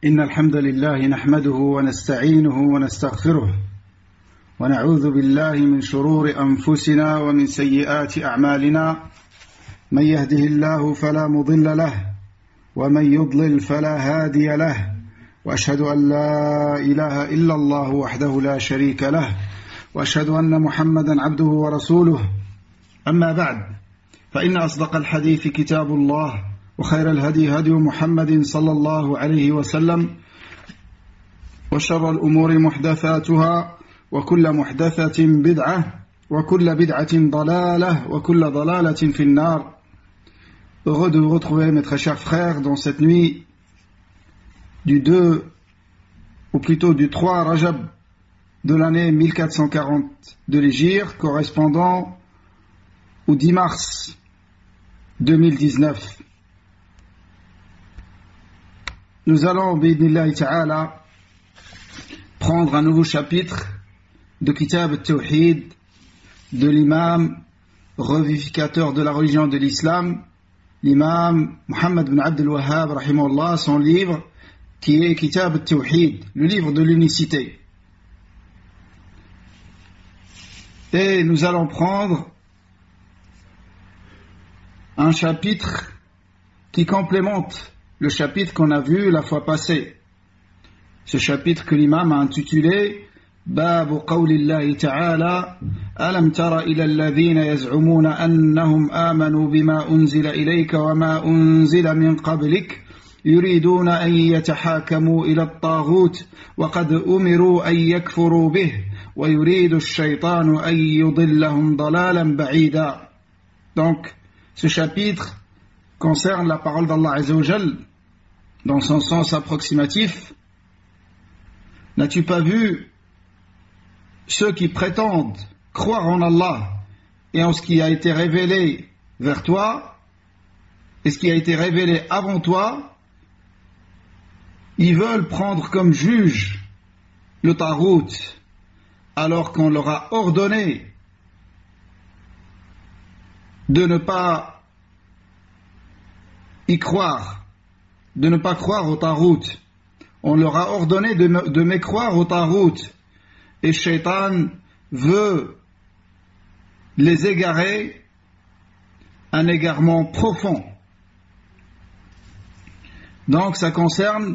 إن الحمد لله نحمده ونستعينه ونستغفره ونعوذ بالله من شرور أنفسنا ومن سيئات أعمالنا من يهده الله فلا مضل له ومن يضلل فلا هادي له وأشهد أن لا إله إلا الله وحده لا شريك له وأشهد أن محمدا عبده ورسوله أما بعد فإن أصدق الحديث كتاب الله وخير الهدي هدي محمد صلى الله عليه وسلم وشر الأمور محدثاتها وكل محدثة بدعة وكل بدعة ضلالة وكل ضلالة في النار. Heureux de vous retrouver mes très chers frères dans cette nuit du 2 ou plutôt du 3 Rajab de l'année 1440 de l'Hégire, correspondant au 10 mars 2019. Nous allons, bi'idhnillahi ta'ala, prendre un nouveau chapitre de Kitab al-Tawhid de l'imam revivificateur de la religion de l'islam, l'imam Muhammad ibn Abd al-Wahhab, rahimahullah, son livre qui est Kitab al-Tawhid, le livre de l'unicité. Et nous allons prendre un chapitre qui complémente le chapitre qu'on a vu la fois passée. Ce chapitre que l'imam a intitulé Babu qawlillahi ta'ala Alam tara ila alladhina yaz'umuna annahum amanu bima unzila ilayka wa ma unzila min qablik yuriduna an yatahakamu ila at-taghut wa qad umiru an yakfuru bih wa yuridu ash-shaytanu an yudillahum dalalan ba'ida. Donc, ce chapitre concerne la parole d'Allah Azza wa Jal dans son sens approximatif. N'as-tu pas vu ceux qui prétendent croire en Allah et en ce qui a été révélé vers toi et ce qui a été révélé avant toi? Ils veulent prendre comme juge le Taghut alors qu'on leur a ordonné de ne pas y croire, de ne pas croire au Taghut. On leur a ordonné de mécroire au Taghut. Et Shaitan veut les égarer, un égarement profond. Donc ça concerne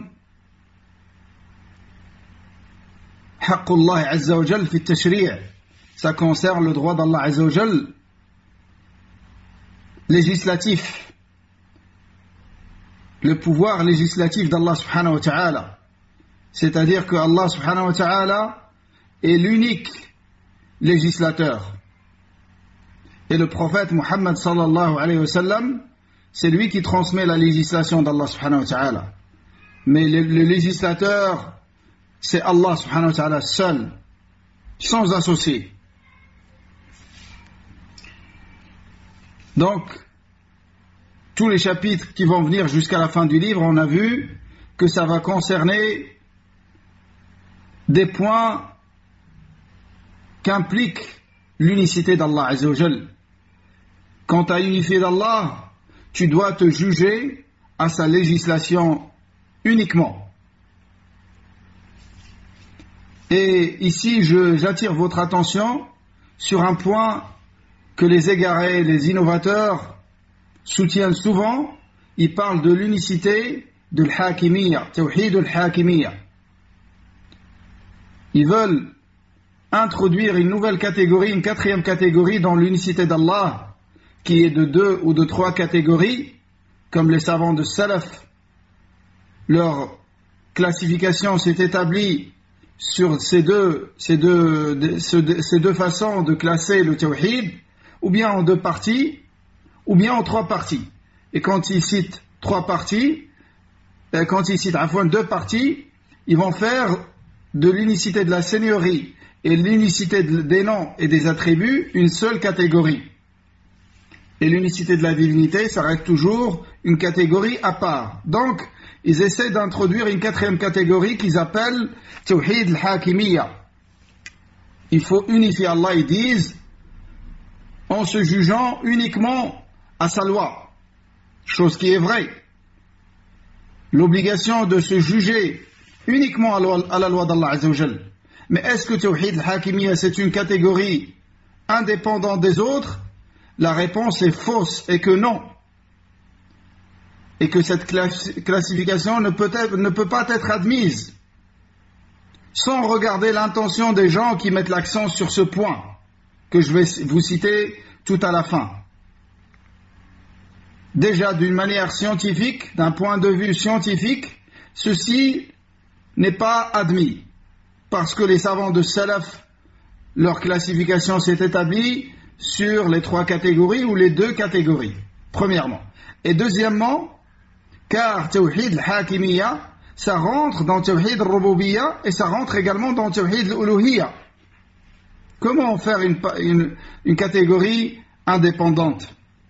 Haqqullah Azza wa Jal fi tashri'. Ça concerne le droit d'Allah Azza wa Jal législatif, le pouvoir législatif d'Allah subhanahu wa ta'ala. C'est-à-dire que Allah subhanahu wa ta'ala est l'unique législateur. Et le prophète Muhammad sallallahu alayhi wa sallam, c'est lui qui transmet la législation d'Allah subhanahu wa ta'ala. Mais le législateur, c'est Allah subhanahu wa ta'ala seul, sans associé. Donc, tous les chapitres qui vont venir jusqu'à la fin du livre, on a vu que ça va concerner des points qu'implique l'unicité d'Allah Azza wa Jal. Quand tu as unifié d'Allah, tu dois te juger à sa législation uniquement. Et ici, j'attire votre attention sur un point que les égarés, les innovateurs soutiennent souvent. Ils parlent de l'unicité de l'Hakimiyya, Tawhid al-Hakimiyya. Ils veulent introduire une nouvelle catégorie, une quatrième catégorie dans l'unicité d'Allah, qui est de 2 ou de 3 catégories, comme les savants de Salaf. Leur classification s'est établie sur ces deux façons de classer le Tawhid, ou bien en 2 parties, ou bien en 3 parties. Et quand ils citent 2 parties, ils vont faire de l'unicité de la seigneurie et l'unicité des noms et des attributs une seule catégorie. Et l'unicité de la divinité, ça reste toujours une catégorie à part. Donc, ils essaient d'introduire une 4e catégorie qu'ils appellent Tawhid al-Hakimiyya. Il faut unifier Allah, ils disent, en se jugeant uniquement à sa loi. Chose qui est vraie. l'obligation de se juger uniquement à la loi d'Allah Azza wa Jal. Mais est-ce que Tawhid al-Hakimiyya c'est une catégorie indépendante des autres? La réponse est fausse et que non. Et que cette classification ne peut pas être admise sans regarder l'intention des gens qui mettent l'accent sur ce point que je vais vous citer tout à la fin. Déjà d'une manière scientifique, d'un point de vue scientifique, ceci n'est pas admis parce que les savants de Salaf, leur classification s'est établie sur les 3 catégories ou les 2 catégories, premièrement. Et deuxièmement, car Tawhid al-Hakimiyya, ça rentre dans Tawhid al-Rububiyya et ça rentre également dans Tawhid al-Uluhiyya. Comment faire une catégorie indépendante?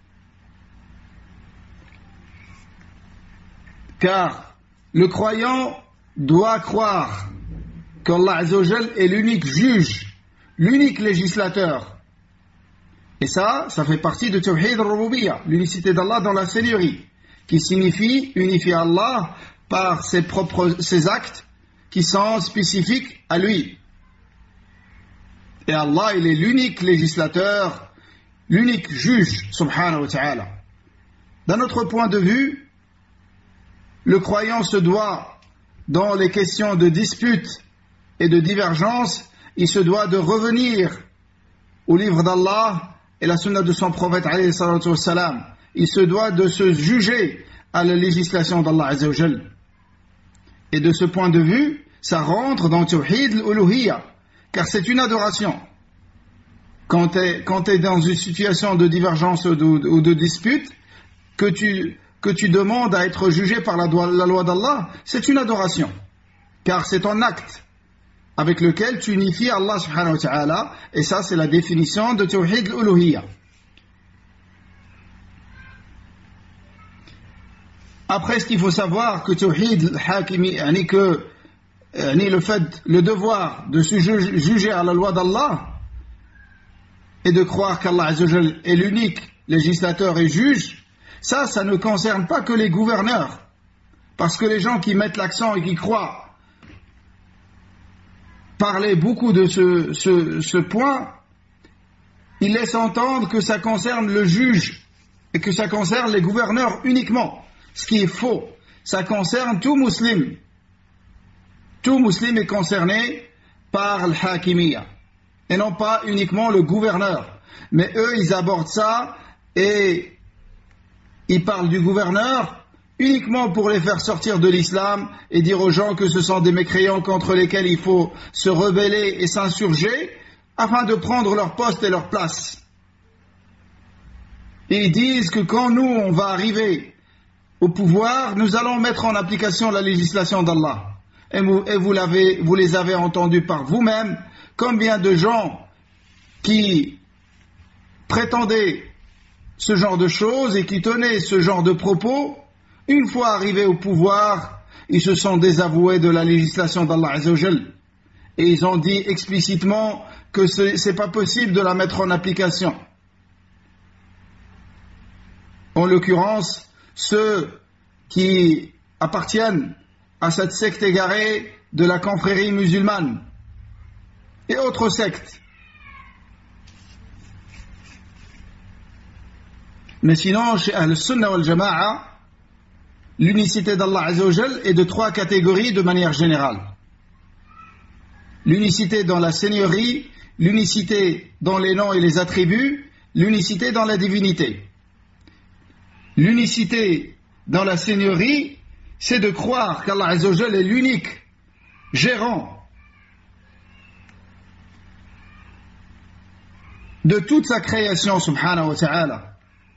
Car le croyant doit croire qu'Allah Azza wa Jal est l'unique juge, l'unique législateur. Et ça fait partie de Tawhid al-Rububiyya, l'unicité d'Allah dans la seigneurie, qui signifie unifier Allah par ses actes qui sont spécifiques à lui. Et Allah, il est l'unique législateur, l'unique juge, subhanahu wa ta'ala. D'un autre point de vue, le croyant se doit, dans les questions de dispute et de divergence, il se doit de revenir au livre d'Allah et la sunna de son prophète alayhi salatu wassalam. Il se doit de se juger à la législation d'Allah Azza wa Jal. Et de ce point de vue, ça rentre dans Tawhid al-Uluhiyya, car c'est une adoration. Quand tu es dans une situation de divergence ou de dispute, que tu demandes à être jugé par la loi d'Allah, c'est une adoration. Car c'est un acte avec lequel tu unifies Allah subhanahu wa ta'ala, et ça c'est la définition de Tawhid al-Uluhiyya. Après, ce qu'il faut savoir que Tawhid al-Hakimi, le devoir de se juger à la loi d'Allah et de croire qu'Allah Azza wa Jal est l'unique législateur et juge, ça ne concerne pas que les gouverneurs. Parce que les gens qui mettent l'accent et qui croient parler beaucoup de ce point, ils laissent entendre que ça concerne le juge et que ça concerne les gouverneurs uniquement. Ce qui est faux. Ça concerne tout musulman. Tout musulman est concerné par l'Hakimiyya. Et non pas uniquement le gouverneur. Mais eux, ils abordent ça et ils parlent du gouverneur uniquement pour les faire sortir de l'islam et dire aux gens que ce sont des mécréants contre lesquels il faut se rebeller et s'insurger afin de prendre leur poste et leur place. Et ils disent que quand nous, on va arriver au pouvoir, nous allons mettre en application la législation d'Allah. Et vous les avez entendus par vous-même, combien de gens qui prétendaient ce genre de choses et qui tenaient ce genre de propos, une fois arrivés au pouvoir, ils se sont désavoués de la législation d'Allah Azza wa Jal. Et ils ont dit explicitement que c'est pas possible de la mettre en application. En l'occurrence, ceux qui appartiennent à cette secte égarée de la confrérie musulmane et autres sectes. Mais sinon, chez Ahl-Sunnah wal Jama'a, l'unicité d'Allah Azza wa Jal est de 3 catégories de manière générale. L'unicité dans la seigneurie, l'unicité dans les noms et les attributs, l'unicité dans la divinité. L'unicité dans la seigneurie, c'est de croire qu'Allah Azza wa Jal est l'unique gérant de toute sa création, subhanahu wa ta'ala.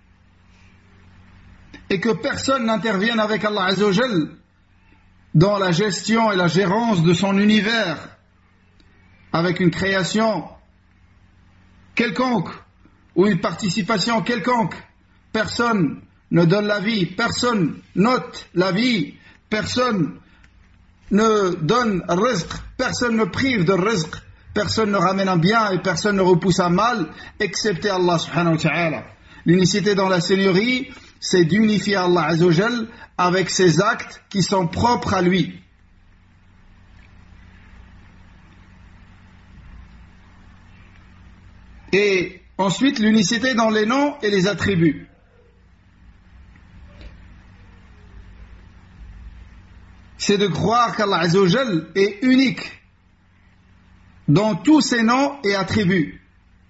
Et que personne n'intervienne avec Allah Azza wa Jal dans la gestion et la gérance de son univers, avec une création quelconque ou une participation quelconque. Personne ne donne la vie, personne note la vie, personne ne donne rizq, personne ne prive de rizq, personne ne ramène un bien et personne ne repousse un mal, excepté Allah subhanahu wa ta'ala. L'unicité dans la seigneurie, c'est d'unifier Allah Azza wa Jal avec ses actes qui sont propres à lui. Et ensuite, l'unicité dans les noms et les attributs. C'est de croire qu'Allah Azza wa Jal est unique dans tous ses noms et attributs.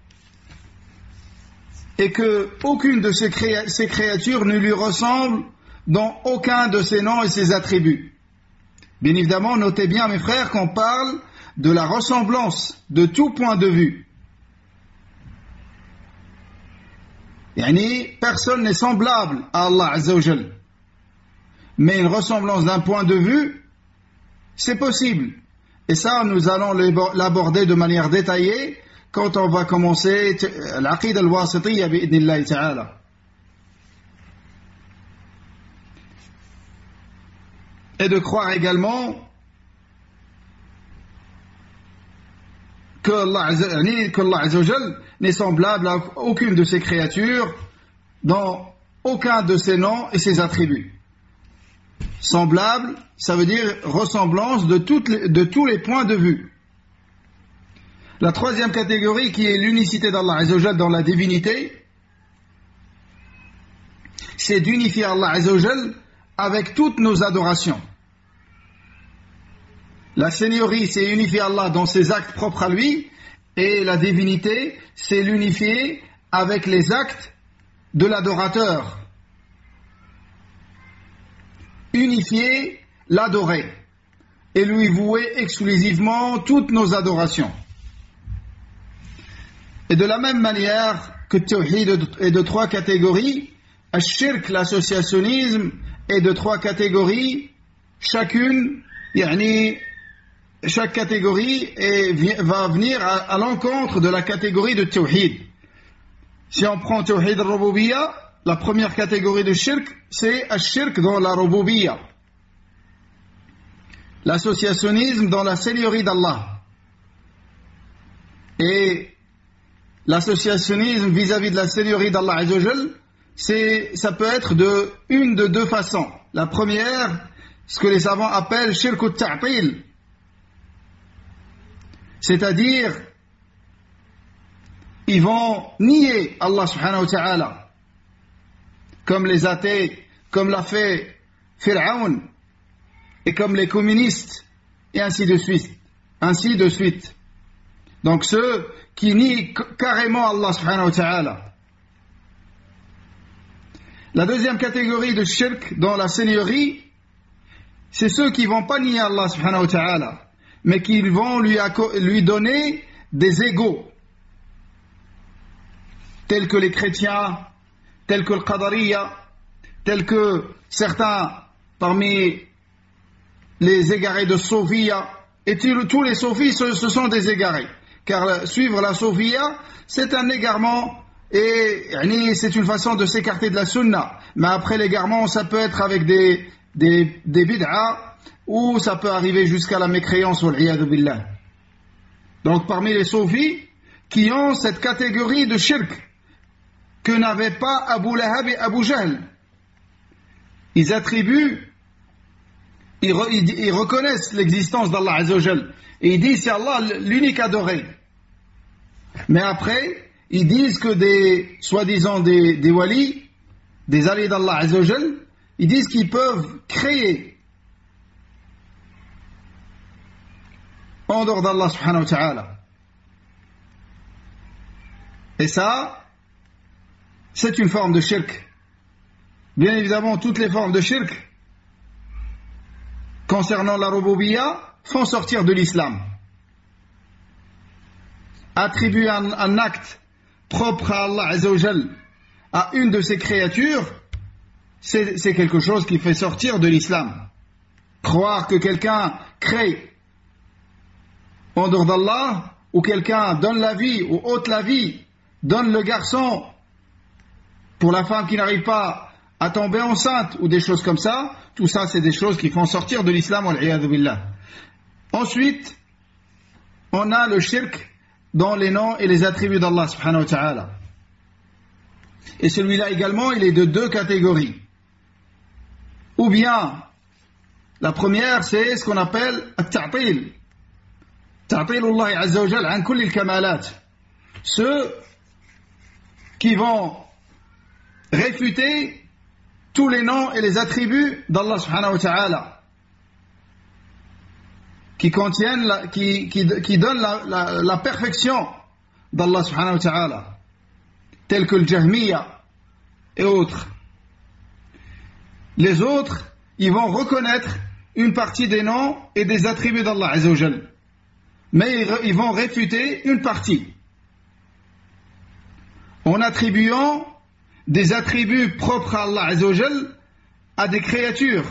Et que aucune de ces créatures ne lui ressemble dans aucun de ses noms et ses attributs. Bien évidemment, notez bien, mes frères, qu'on parle de la ressemblance de tout point de vue. Yani, personne n'est semblable à Allah Azza wa Jal. Mais une ressemblance d'un point de vue, c'est possible. Et ça, nous allons l'aborder de manière détaillée quand on va commencer l'aqida al-wasitiyya bi'idnillahi ta'ala. Et de croire également que Allah Azza wa Jal n'est semblable à aucune de ses créatures dans aucun de ses noms et ses attributs. Semblable, ça veut dire ressemblance de tous les points de vue. La troisième catégorie, qui est l'unicité d'Allah Azza wa Jal dans la divinité, c'est d'unifier Allah Azza wa Jal avec toutes nos adorations. La seigneurie, c'est unifier Allah dans ses actes propres à lui, et la divinité, c'est l'unifier avec les actes de l'adorateur. Unifier, l'adorer, et lui vouer exclusivement toutes nos adorations. Et de la même manière que le tawhid est de trois catégories, al-shirk, l'associationnisme, est de trois catégories, chacune, chaque catégorie va venir à l'encontre de la catégorie de tawhid. Si on prend tawhid al-rububiyya, la première catégorie de shirk, c'est al-shirk dans la rububiyya. L'associationnisme dans la seigneurie d'Allah. Et l'associationnisme vis-à-vis de la seigneurie d'Allah Azza wa Jal, ça peut être de deux façons. La première, ce que les savants appellent shirk al-ta'til. C'est-à-dire, ils vont nier Allah subhanahu wa ta'ala. Comme les athées, comme l'a fait Pharaon, et comme les communistes, et ainsi de suite. Ainsi de suite. Donc ceux qui nient carrément Allah subhanahu wa ta'ala. La deuxième catégorie de shirk dans la seigneurie, c'est ceux qui ne vont pas nier Allah subhanahu wa ta'ala, mais qui vont lui donner des égaux, tels que les chrétiens, tels que le Qadariya, tels que certains parmi les égarés de Sophia, et tous les sophies, ce sont des égarés, car suivre la Sophia, c'est un égarement, et c'est une façon de s'écarter de la sunna. Mais après l'égarement, ça peut être avec des bid'a, ou ça peut arriver jusqu'à la mécréance, wal-'iyadhu billah. Donc parmi les sophies, qui ont cette catégorie de shirk, que n'avaient pas Abu Lahab et Abu Jahl. Ils attribuent, ils reconnaissent l'existence d'Allah Azza wa Jal. Et ils disent c'est Allah l'unique adoré. Mais après, ils disent que soi-disant des walis, des alliés d'Allah Azza wa Jal, ils disent qu'ils peuvent créer en dehors d'Allah subhanahu wa ta'ala. Et ça, c'est une forme de shirk. Bien évidemment, toutes les formes de shirk concernant la rububiyya font sortir de l'islam. Attribuer un acte propre à Allah Azza wa Jal à une de ses créatures, c'est quelque chose qui fait sortir de l'islam. Croire que quelqu'un crée en dehors d'Allah, ou quelqu'un donne la vie ou ôte la vie, donne le garçon pour la femme qui n'arrive pas à tomber enceinte, ou des choses comme ça, tout ça c'est des choses qui font sortir de l'islam, wal-'iyadhu billah. Ensuite, on a le shirk dans les noms et les attributs d'Allah subhanahu wa ta'ala. Et celui-là également, il est de deux catégories. Ou bien, la première, c'est ce qu'on appelle at-ta'til. Ta'tilullah azza wa jalla an kulli al-kamalat. Ceux qui vont réfuter tous les noms et les attributs d'Allah subhanahu wa ta'ala, qui contiennent, qui donnent la perfection d'Allah subhanahu wa ta'ala, tels que le Jahmiya et autres. Les autres, ils vont reconnaître une partie des noms et des attributs d'Allah azza wa jalla, mais ils vont réfuter une partie en attribuant des attributs propres à Allah azza wa jalla à des créatures.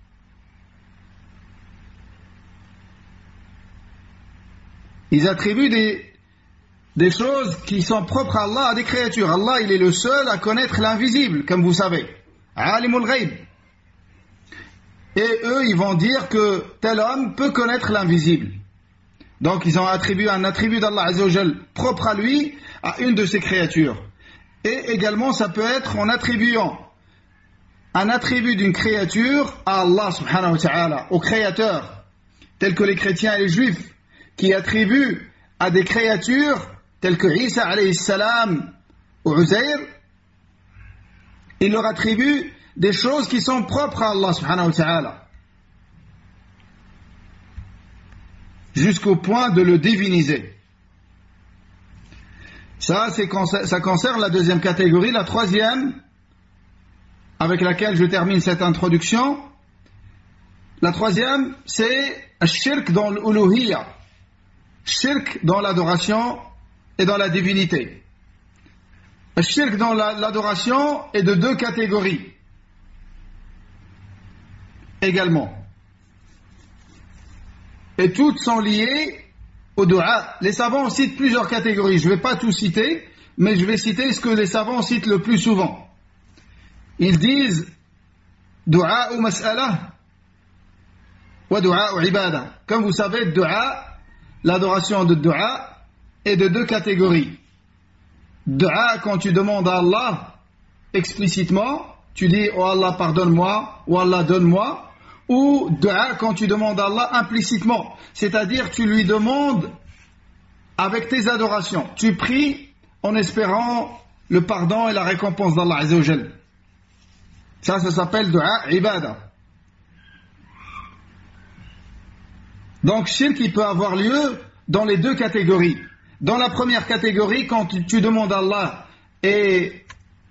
Ils attribuent des choses qui sont propres à Allah à des créatures. Allah, il est le seul à connaître l'invisible, comme vous savez. Alimul Ghaib. Et eux, ils vont dire que tel homme peut connaître l'invisible. Donc, ils ont attribué un attribut d'Allah azza wa jalla propre à lui, à une de ses créatures. Et également, ça peut être en attribuant un attribut d'une créature à Allah subhanahu wa ta'ala, au créateur, tel que les chrétiens et les juifs, qui attribuent à des créatures telles que Isa alayhi salam ou Uzair, ils leur attribuent des choses qui sont propres à Allah subhanahu wa ta'ala, jusqu'au point de le diviniser. Ça concerne la deuxième catégorie. La troisième, avec laquelle je termine cette introduction, la troisième, c'est shirk dans l'uluhiyya, shirk dans l'adoration et dans la divinité. Le shirk dans l'adoration est de deux catégories également. Et toutes sont liées au dua. Les savants citent plusieurs catégories. Je ne vais pas tout citer, mais je vais citer ce que les savants citent le plus souvent. Ils disent dua ou mas'ala wa dua ou ibada. Comme vous savez, dua, l'adoration de dua est de deux catégories. Dua, quand tu demandes à Allah explicitement, tu dis oh Allah pardonne-moi, ou Allah donne-moi, ou dua quand tu demandes à Allah implicitement, c'est-à-dire tu lui demandes avec tes adorations, tu pries en espérant le pardon et la récompense d'Allah azza wa jalla. Ça s'appelle dua ibada. Donc shirk, il peut avoir lieu dans les deux catégories. Dans la première catégorie, quand tu demandes à Allah et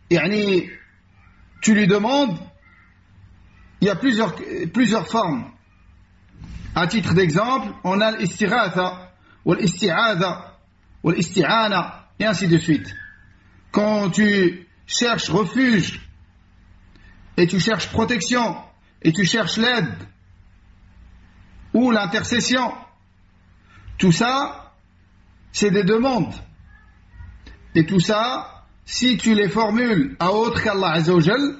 tu lui demandes, il y a plusieurs formes. À titre d'exemple, on a l'istighatha, ou l'isti'adha, ou l'isti'ana, et ainsi de suite. Quand tu cherches refuge, et tu cherches protection, et tu cherches l'aide, ou l'intercession, tout ça, c'est des demandes. Et tout ça, si tu les formules à autre qu'Allah azza wa jalla,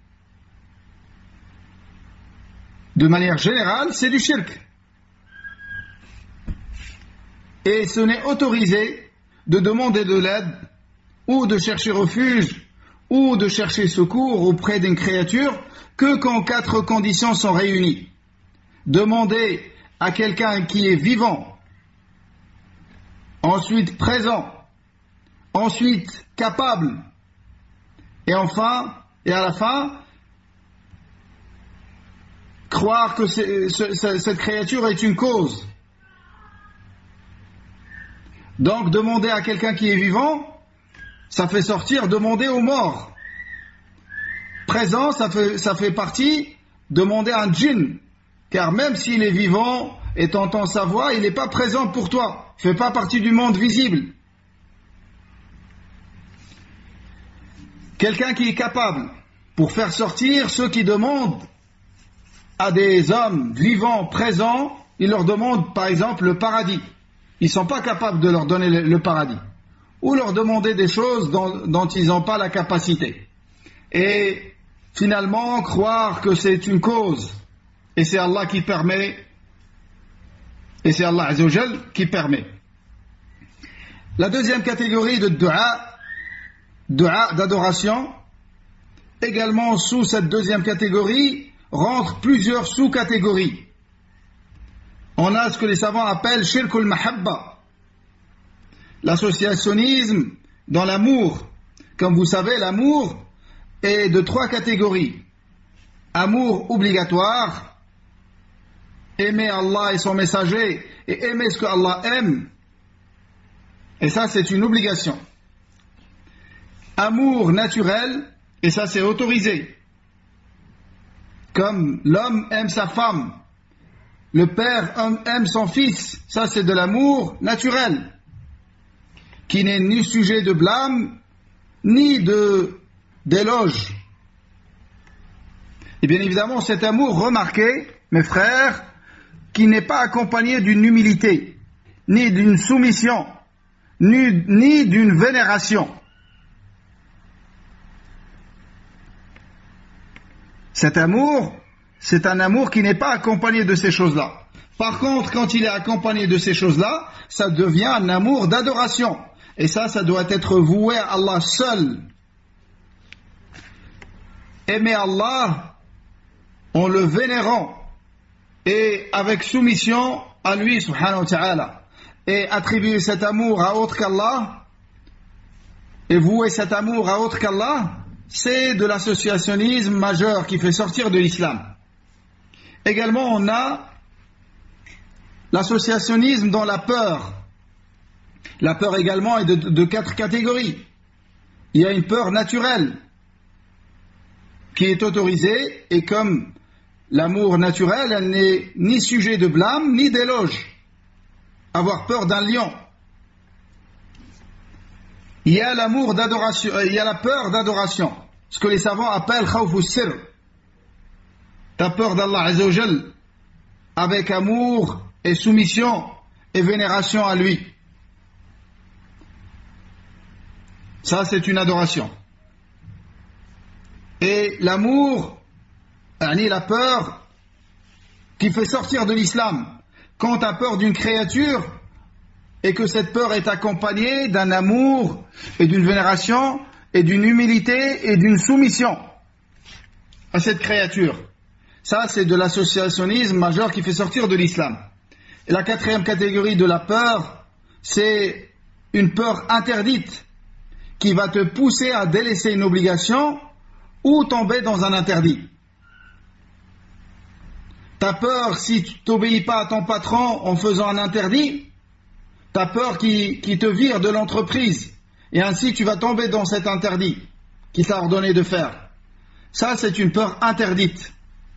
de manière générale, c'est du shirk. Et ce n'est autorisé de demander de l'aide, ou de chercher refuge, ou de chercher secours auprès d'une créature, que quand 4 conditions sont réunies. Demander à quelqu'un qui est vivant, ensuite présent, ensuite capable, et enfin, et à la fin, croire que cette créature est une cause. Donc demander à quelqu'un qui est vivant, ça fait sortir demander aux morts. Présent, ça fait partie demander à un djinn, car même s'il est vivant et t'entend sa voix, il n'est pas présent pour toi, il ne fait pas partie du monde visible. Quelqu'un qui est capable, pour faire sortir ceux qui demandent à des hommes vivants, présents, il leur demande par exemple le paradis. Ils ne sont pas capables de leur donner le paradis. Ou leur demander des choses dont ils n'ont pas la capacité. Et finalement, croire que c'est une cause. Et c'est Allah qui permet. Et c'est Allah azza wa jalla qui permet. La deuxième catégorie de dua, d'adoration. Également, sous cette deuxième catégorie, rentrent plusieurs sous-catégories. On a ce que les savants appellent shirkul mahabba, l'associationnisme dans l'amour. Comme vous savez, l'amour est de 3 catégories. Amour obligatoire, aimer Allah et son messager et aimer ce que Allah aime. Et ça, c'est une obligation. Amour naturel, et ça, c'est autorisé. Comme l'homme aime sa femme, le père aime son fils, ça, c'est de l'amour naturel, qui n'est ni sujet de blâme, ni d'éloge. Et bien évidemment, cet amour remarqué, mes frères, qui n'est pas accompagné d'une humilité, ni d'une soumission, ni d'une vénération. Cet amour, c'est un amour qui n'est pas accompagné de ces choses-là. Par contre, quand il est accompagné de ces choses-là, ça devient un amour d'adoration. Et ça doit être voué à Allah seul. Aimer Allah en le vénérant et avec soumission à lui, subhanahu wa ta'ala. Et attribuer cet amour à autre qu'Allah, et vouer cet amour à autre qu'Allah, c'est de l'associationnisme majeur qui fait sortir de l'islam. Également, on a l'associationnisme dans la peur. La peur également est de 4 catégories. Il y a une peur naturelle qui est autorisée, et comme l'amour naturel, elle n'est ni sujet de blâme ni d'éloge. Avoir peur d'un lion. Il y a l'amour d'adoration, il y a la peur d'adoration, ce que les savants appellent khawfu sir. Ta peur d'Allah Azza wa Jal, avec amour et soumission et vénération à lui. Ça, c'est une adoration. Et l'amour, la peur qui fait sortir de l'islam, quand tu as peur d'une créature et que cette peur est accompagnée d'un amour et d'une vénération et d'une humilité et d'une soumission à cette créature. Ça, c'est de l'associationnisme majeur qui fait sortir de l'islam. Et la 4e catégorie de la peur, c'est une peur interdite qui va te pousser à délaisser une obligation ou tomber dans un interdit. T'as peur si tu t'obéis pas à ton patron en faisant un interdit, t'as peur qui te vire de l'entreprise, et ainsi tu vas tomber dans cet interdit qu'il t'a ordonné de faire. Ça, c'est une peur interdite.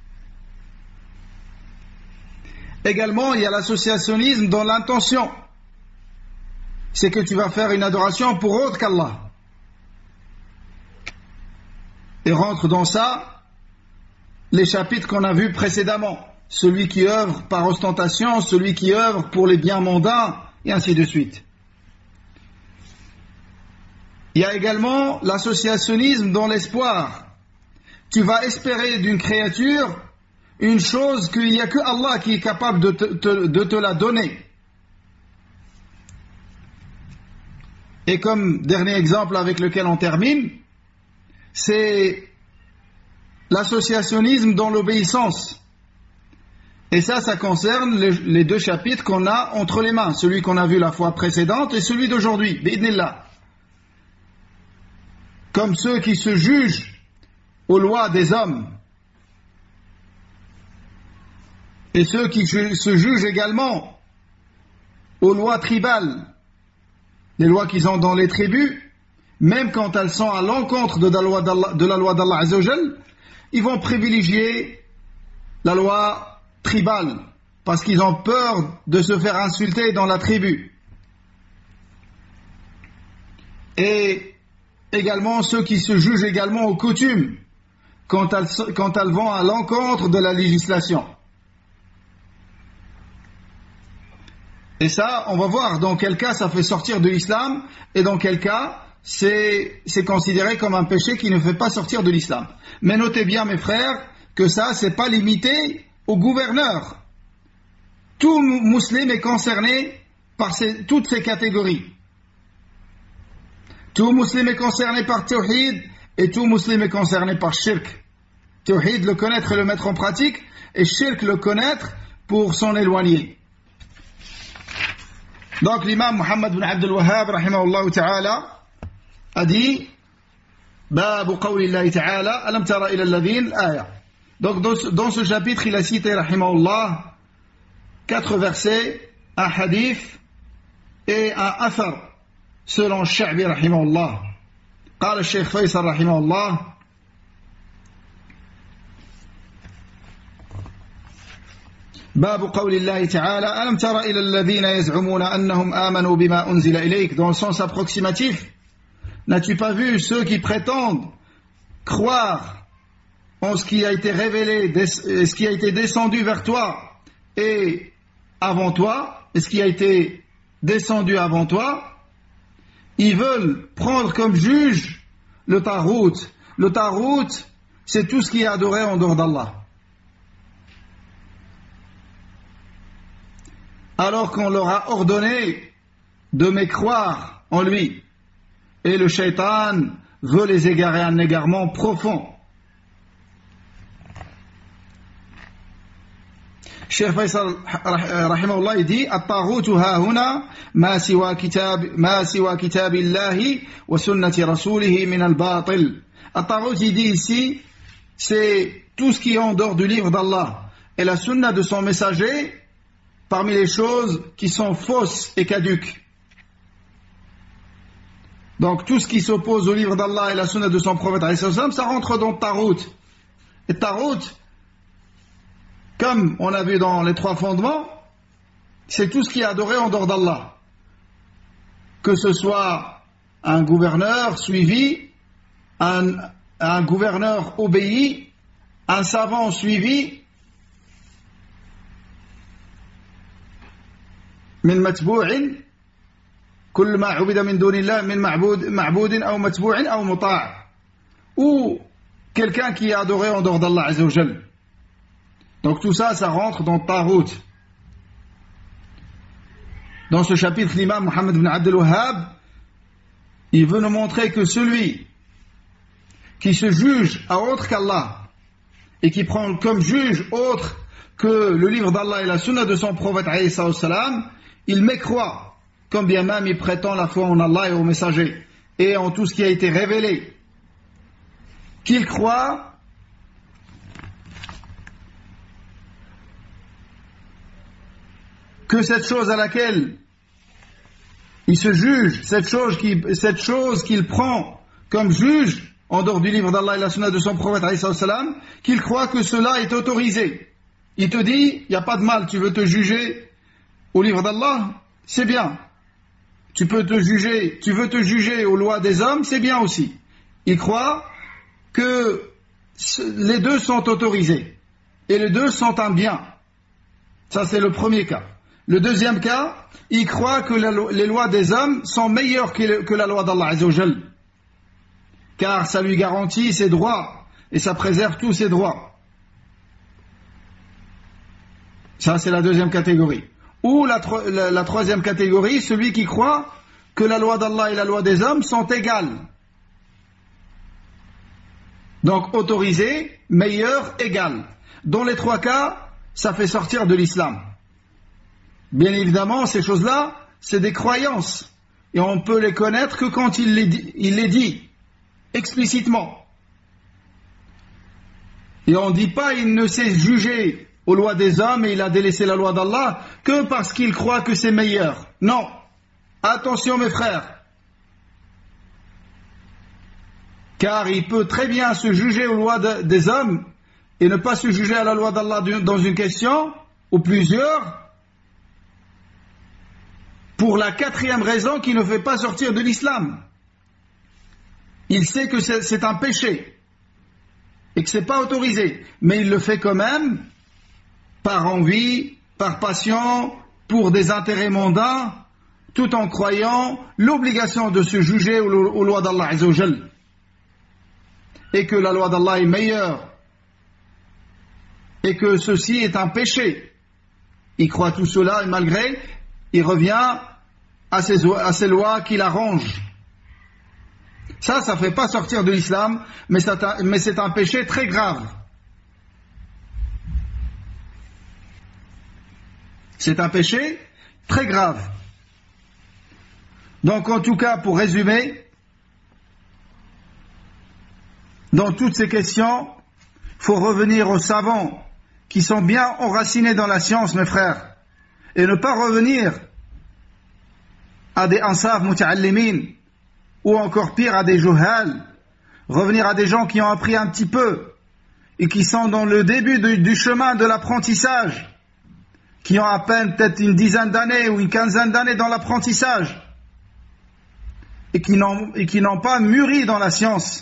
Également, il y a l'associationnisme dans l'intention. C'est que tu vas faire une adoration pour autre qu'Allah. Et rentre dans ça les chapitres qu'on a vus précédemment. Celui qui œuvre par ostentation, celui qui œuvre pour les biens mondains, et ainsi de suite. Il y a également l'associationnisme dans l'espoir. Tu vas espérer d'une créature une chose qu'il n'y a que Allah qui est capable de te la donner. Et comme dernier exemple avec lequel on termine, c'est l'associationnisme dans l'obéissance. Et ça concerne les 2 chapitres qu'on a entre les mains, celui qu'on a vu la fois précédente et celui d'aujourd'hui, bi'idhnillah. Comme ceux qui se jugent aux lois des hommes, et ceux qui se jugent également aux lois tribales, les lois qu'ils ont dans les tribus, même quand elles sont à l'encontre de la loi d'Allah Azza wa Jal, ils vont privilégier la loi tribale, parce qu'ils ont peur de se faire insulter dans la tribu. Et également ceux qui se jugent également aux coutumes, quand elles vont à l'encontre de la législation. Et ça, on va voir dans quel cas ça fait sortir de l'islam, et dans quel cas c'est considéré comme un péché qui ne fait pas sortir de l'islam. Mais notez bien, mes frères, que ça, c'est pas limité au gouverneur. Tout musulman est concerné par toutes ces catégories. Tout musulman est concerné par Tawhid et tout musulman est concerné par Shirk. Tawhid, le connaître et le mettre en pratique, et Shirk, le connaître pour s'en éloigner. Donc l'imam Muhammad bin Abdul Wahhab, rahimahullah ta'ala, a dit Babu qawlillahi ta'ala, alam tara ila alladhin al-aya. Donc dans ce chapitre, il a cité, rahimahullah, 4 versets, un hadith et un athar, selon Sha'bi, rahimahullah. قال الشيخ فيصل رحمه الله باب قول الله تعالى ألم تر إلى الذين يزعمون أنهم آمنوا بما أنزل إليك. Dans le sens approximatif, n'as-tu pas vu ceux qui prétendent croire en ce qui a été révélé, ce qui a été descendu vers toi et avant toi, et ce qui a été descendu avant toi? Ils veulent prendre comme juge le Tarout. Le Tarout, c'est tout ce qui est adoré en dehors d'Allah. Alors qu'on leur a ordonné de mécroire en lui. Et le shaitan veut les égarer à un égarement profond. Cheikh Faisal rahimahullah il dit at-taghut ha huna ma siwa kitabillahi wa sunnati rasulih min al-batil. At-taghut il dit ici c'est tout ce qui est en dehors du livre d'Allah et la sunna de son messager parmi les choses qui sont fausses et caduques. Donc tout ce qui s'oppose au livre d'Allah et la sunna de son prophète ça rentre dans Tarout. Et Tarout, comme on a vu dans les 3 fondements, c'est tout ce qui est adoré en dehors d'Allah. Que ce soit un gouverneur suivi, un gouverneur obéi, un savant suivi, min matbou'in, kull ma ubida min dunillah min ma'boudin ou matbou'in ou muta', ou quelqu'un qui est adoré en dehors d'Allah Azza wa Jal. Donc tout ça, ça rentre dans Tarout. Dans ce chapitre, l'imam Muhammad bin Abdul Wahhab, il veut nous montrer que celui qui se juge à autre qu'Allah et qui prend comme juge autre que le livre d'Allah et la sunna de son prophète alayhi salam, il mécroit, quand bien même il prétend la foi en Allah et au messager et en tout ce qui a été révélé. Qu'il croit que cette chose à laquelle il se juge, cette chose qu'il prend comme juge en dehors du livre d'Allah et la sunna de son prophète alayhi salam, qu'il croit que cela est autorisé. Il te dit, il n'y a pas de mal, tu veux te juger au livre d'Allah, c'est bien. Tu veux te juger aux lois des hommes, c'est bien aussi. Il croit que les deux sont autorisés et les deux sont un bien. Ça c'est le premier cas. Le deuxième cas, il croit que les lois des hommes sont meilleures que la loi d'Allah Azza wa Jal, car ça lui garantit ses droits et ça préserve tous ses droits. Ça c'est la deuxième catégorie. Ou la troisième catégorie, celui qui croit que la loi d'Allah et la loi des hommes sont égales. Donc autorisé, meilleur, égal. Dans les 3 cas, ça fait sortir de l'islam. Bien évidemment, ces choses-là, c'est des croyances. Et on peut les connaître que quand il les dit explicitement. Et on ne dit pas il ne sait juger aux lois des hommes et il a délaissé la loi d'Allah que parce qu'il croit que c'est meilleur. Non. Attention mes frères. Car il peut très bien se juger aux lois des hommes et ne pas se juger à la loi d'Allah dans une question ou plusieurs, pour la 4e raison qui ne fait pas sortir de l'islam. Il sait que c'est un péché et que c'est pas autorisé, mais il le fait quand même par envie, par passion, pour des intérêts mondains, tout en croyant l'obligation de se juger aux lois d'Allah Azza wa Jal, et que la loi d'Allah est meilleure et que ceci est un péché. Il croit tout cela et malgré, il revient à ces lois qui l'arrangent. Ça ne fait pas sortir de l'islam, mais c'est un péché très grave. C'est un péché très grave. Donc en tout cas, pour résumer, dans toutes ces questions, il faut revenir aux savants qui sont bien enracinés dans la science, mes frères, et ne pas revenir à des ansaf muta'allimin, ou encore pire à des juhal, revenir à des gens qui ont appris un petit peu et qui sont dans le début du chemin de l'apprentissage, qui ont à peine peut-être une dizaine d'années ou une quinzaine d'années dans l'apprentissage et qui n'ont pas mûri dans la science.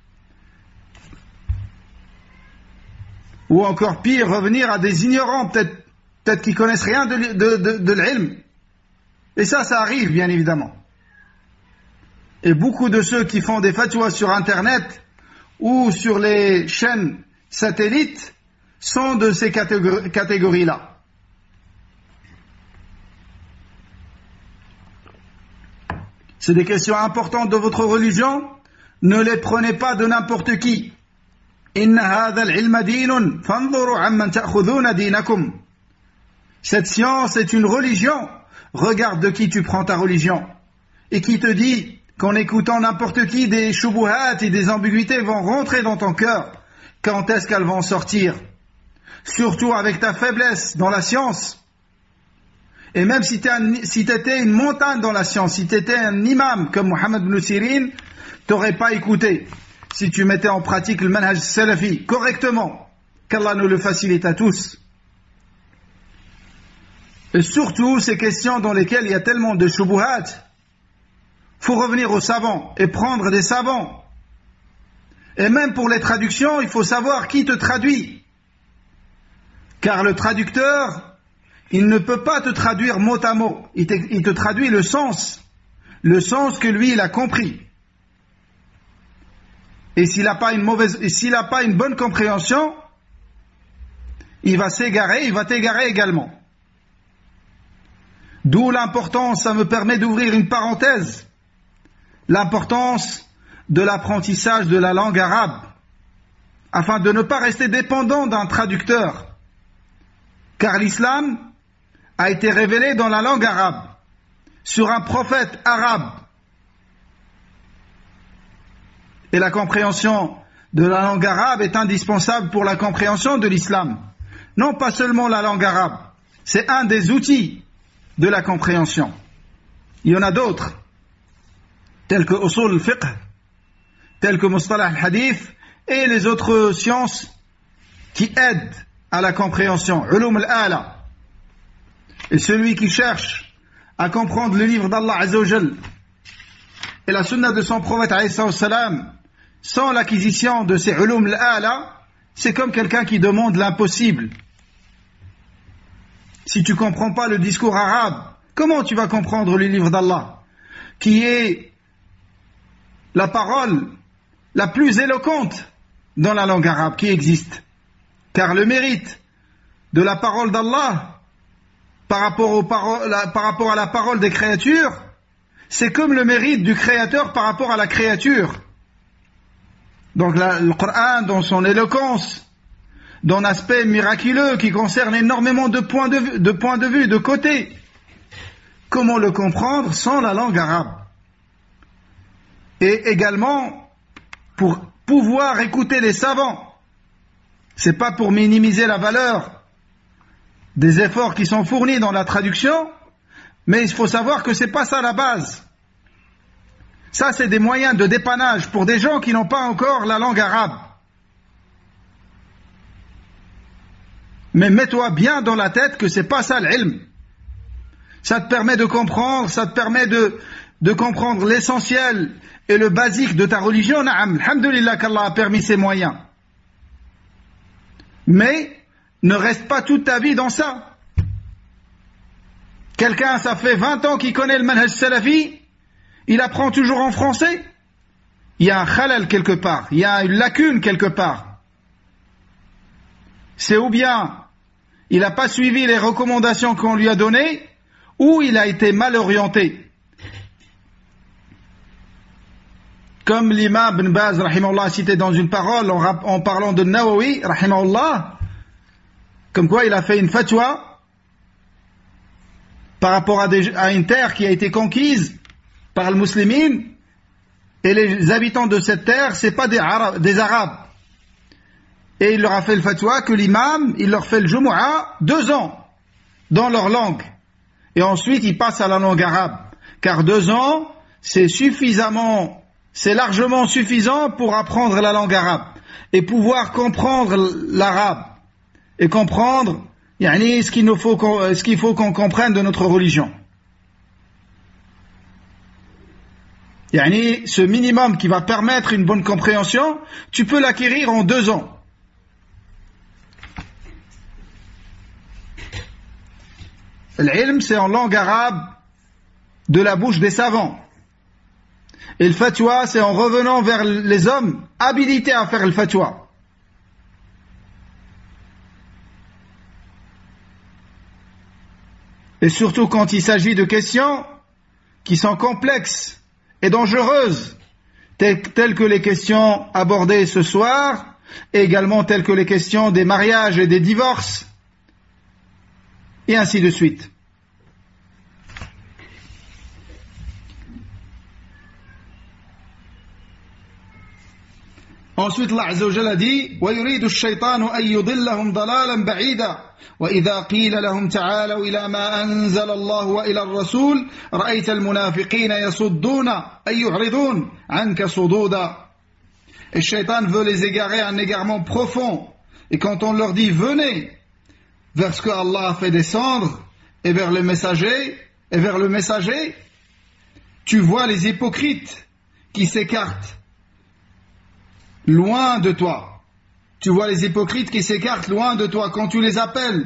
Ou encore pire, revenir à des ignorants peut-être qui connaissent rien de l'ilm. Et ça arrive bien évidemment. Et beaucoup de ceux qui font des fatwas sur Internet ou sur les chaînes satellites sont de ces catégories-là. C'est des questions importantes de votre religion. Ne les prenez pas de n'importe qui. Cette science est une religion. Regarde de qui tu prends ta religion. Et qui te dit qu'en écoutant n'importe qui, des shubuhat et des ambiguïtés vont rentrer dans ton cœur. Quand est-ce qu'elles vont sortir? Surtout avec ta faiblesse dans la science. Et même si tu étais une montagne dans la science, si tu étais un imam comme Mohammed ibn Sirin, tu n'aurais pas écouté. Si tu mettais en pratique le manhaj salafi correctement, qu'Allah nous le facilite à tous. Et surtout ces questions dans lesquelles il y a tellement de shubuhat, faut revenir aux savants et prendre des savants. Et même pour les traductions, il faut savoir qui te traduit. Car le traducteur, il ne peut pas te traduire mot à mot. Il te traduit le sens que lui, il a compris. Et s'il n'a pas une bonne compréhension, il va s'égarer, il va t'égarer également. D'où l'importance, ça me permet d'ouvrir une parenthèse, l'importance de l'apprentissage de la langue arabe, afin de ne pas rester dépendant d'un traducteur. Car l'islam a été révélé dans la langue arabe, sur un prophète arabe. Et la compréhension de la langue arabe est indispensable pour la compréhension de l'islam. Non pas seulement la langue arabe, c'est un des outils de la compréhension. Il y en a d'autres, tels que usul al-fiqh, tels que mustalah al-hadith, et les autres sciences qui aident à la compréhension, ulum al-ala. Et celui qui cherche à comprendre le livre d'Allah Azza wa Jal et la sunna de son prophète alayhi salam sans l'acquisition de ces ulum al-ala, c'est comme quelqu'un qui demande l'impossible. Si tu ne comprends pas le discours arabe, comment tu vas comprendre le livre d'Allah, qui est la parole la plus éloquente dans la langue arabe qui existe? Car le mérite de la parole d'Allah par rapport à la parole des créatures, c'est comme le mérite du créateur par rapport à la créature. Donc le Coran, dans son éloquence, dans l'aspect miraculeux qui concerne énormément de points de vue, de côtés. Comment le comprendre sans la langue arabe? Et également, pour pouvoir écouter les savants, c'est pas pour minimiser la valeur des efforts qui sont fournis dans la traduction, mais il faut savoir que c'est pas ça la base. Ça, c'est des moyens de dépannage pour des gens qui n'ont pas encore la langue arabe. Mais mets-toi bien dans la tête que c'est pas ça l'ilm. Ça te permet de comprendre, ça te permet de comprendre l'essentiel et le basique de ta religion. Na'am, alhamdulillah qu'Allah a permis ces moyens. Mais ne reste pas toute ta vie dans ça. Quelqu'un, ça fait 20 ans qu'il connaît le manhaj salafi, il apprend toujours en français. Il y a un khalal quelque part, il y a une lacune quelque part. C'est ou bien il n'a pas suivi les recommandations qu'on lui a données, ou il a été mal orienté. comme l'imam Ibn Baz rahimahullah a cité dans une parole en parlant de Nawawi rahimahullah, comme quoi il a fait une fatwa par rapport à une terre qui a été conquise par le musulman, et les habitants de cette terre, c'est pas des Arabes. Et il leur a fait le fatwa que l'imam, il leur fait le Jumu'ah 2 ans dans leur langue. Et ensuite, il passe à la langue arabe. Car 2 ans, c'est largement suffisant pour apprendre la langue arabe. Et pouvoir comprendre l'arabe. Et comprendre, ce qu'il faut qu'on comprenne de notre religion. Ce minimum qui va permettre une bonne compréhension, tu peux l'acquérir en 2 ans. L'ilm, c'est en langue arabe de la bouche des savants. Et le fatwa, c'est en revenant vers les hommes habilités à faire le fatwa. Et surtout quand il s'agit de questions qui sont complexes et dangereuses, telles que les questions abordées ce soir, et également telles que les questions des mariages et des divorces, et ainsi de suite. Ensuite, Allah Azza wa Jalla dit: وَيُرِيدُ الشَّيْطَانُ أَن يُضِلَّهُمْ ضَلَالًا بَعِيدًا وَإِذَا قِيلَ لَهُمْ تَعَالَوْا إِلَى مَا أَنزَلَ اللَّهُ وَإِلَى الرَّسُولِ رَأَيْتَ الْمُنَافِقِينَ يَصُدُّونَ أَيْ يُعْرِضُونَ عَنْكَ صُدُودًا. Et le shaitan veut les égarer à un égarement profond. Et quand on leur dit: venez vers ce que Allah a fait descendre, et vers le messager, tu vois les hypocrites qui s'écartent loin de toi. Tu vois les hypocrites qui s'écartent loin de toi. Quand tu les appelles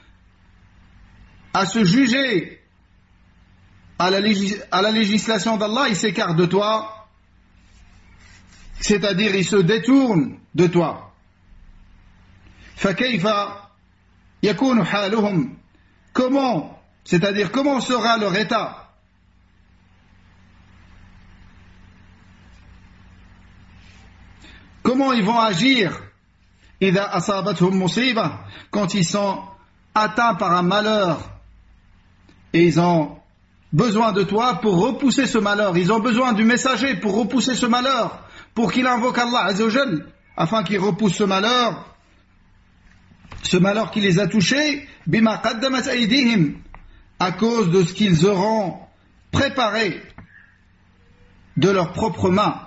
à se juger à la législation d'Allah, ils s'écartent de toi, c'est-à-dire ils se détournent de toi. فَكَيْفَ يَكُونُ حَالُهُمْ. Comment, c'est-à-dire comment sera leur état? Comment ils vont agir إِذَا أَصَابَتْهُمْ مُصِيبَةٌ, quand ils sont atteints par un malheur et ils ont besoin de toi pour repousser ce malheur. Ils ont besoin du messager pour repousser ce malheur, pour qu'il invoque Allah Azza wa Jal afin qu'il repousse ce malheur qui les a touchés, بِمَا قَدَّمَتْ أَيْدِيهِمْ, à cause de ce qu'ils auront préparé de leurs propres mains.